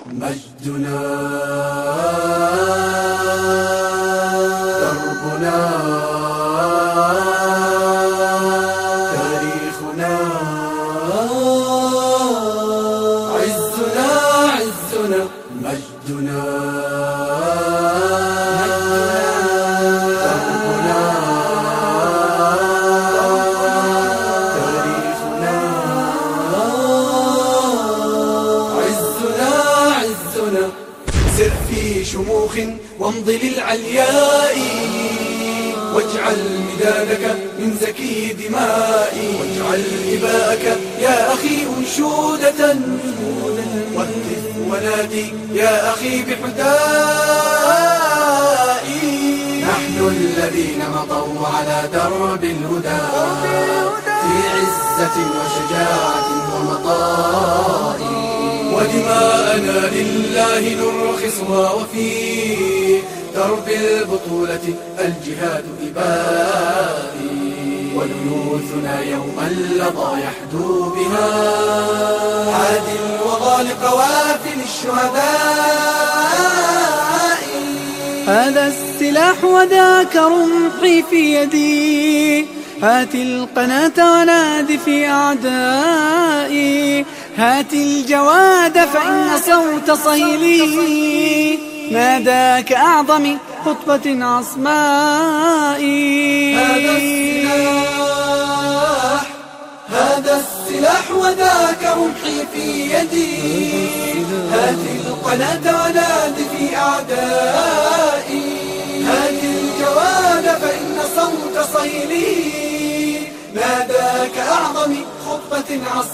مجدنا دربنا تاريخنا عزنا عزنا مجدنا دربنا تاريخنا عزنا عزنا سر في شموخ وامض للعلياء واجعل مدادك من زكي دمائي واجعل إباءك يا أخي أنشودة واهتف ونادي يا أخي بحدائي نحن الذين مضوا على درب الهدى في عزة وشجاعة ومطاء ودماءنا لله نرخصها وفي درب البطولة الجهاد إبائي وليوثنا يوم اللظى يحدو بها عادل وغالق وافل الشهداء هذا السلاح وذاك رمحي في يدي هات القناة ونادي في أعدائي هات الجواد فإن صوت صهيلي ناداك أعظم خطبة عصمائي هذا السلاح وذاك رمحي في يدي هات القناة ونادي في أعدائي هات الجواد فإن صوت صهيلي ناداك أعظم خطبة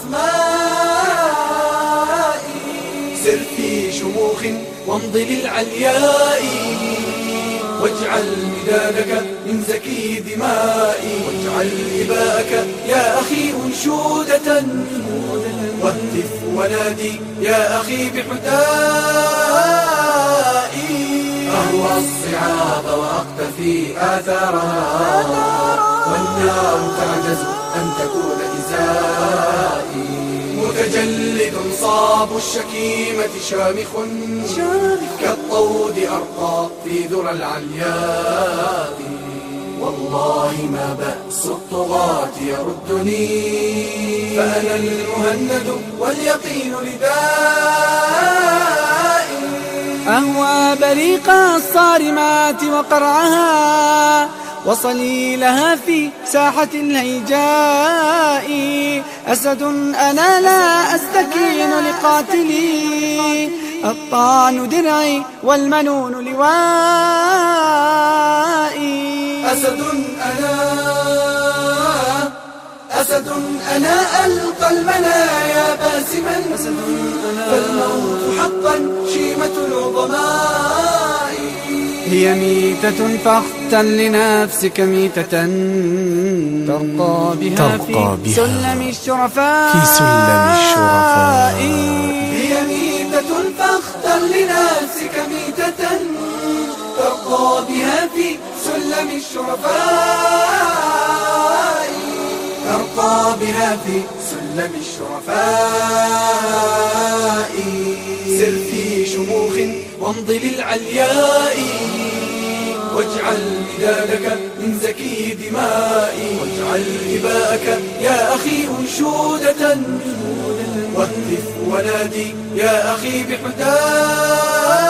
عصمائي سر في شموخ وامض للعلياء واجعل مدادك من زكي دمائي واجعل إباءك يا أخي أنشودة واهتف ونادي يا أخي بحدائي أهوى الصعاب وأقتفي آثارها والنار تعجز أن تكون إزائي متجلد صاب الشكيمة شامخ كالطود أرقى في ذرى العلياء والله ما بأس الطغاة يردني فأنا المهند واليقين ردائي أهوى بريق الصارمات وقرعها وصليلها في ساحة الهيجاء أسد أنا لا أستكين لقاتلي الطعن درعي والمنون لوائي أسد أنا ألقى المنايا باسما فالموت حقا شيمة العظماء هي ميتة فاختل لنفسك ميتة ترقى بها في سلم الشرفاء هي ميتة فاختل لنفسك ميتة ترقى بها في سلم الشرفاء ترقى بها في سلم الشرفاء سر في شموخ وامض للعلياء واجعل مدادك من زكي دمائي واجعل إباءك يا أخي أنشودة واهتف ونادي يا أخي بحدائي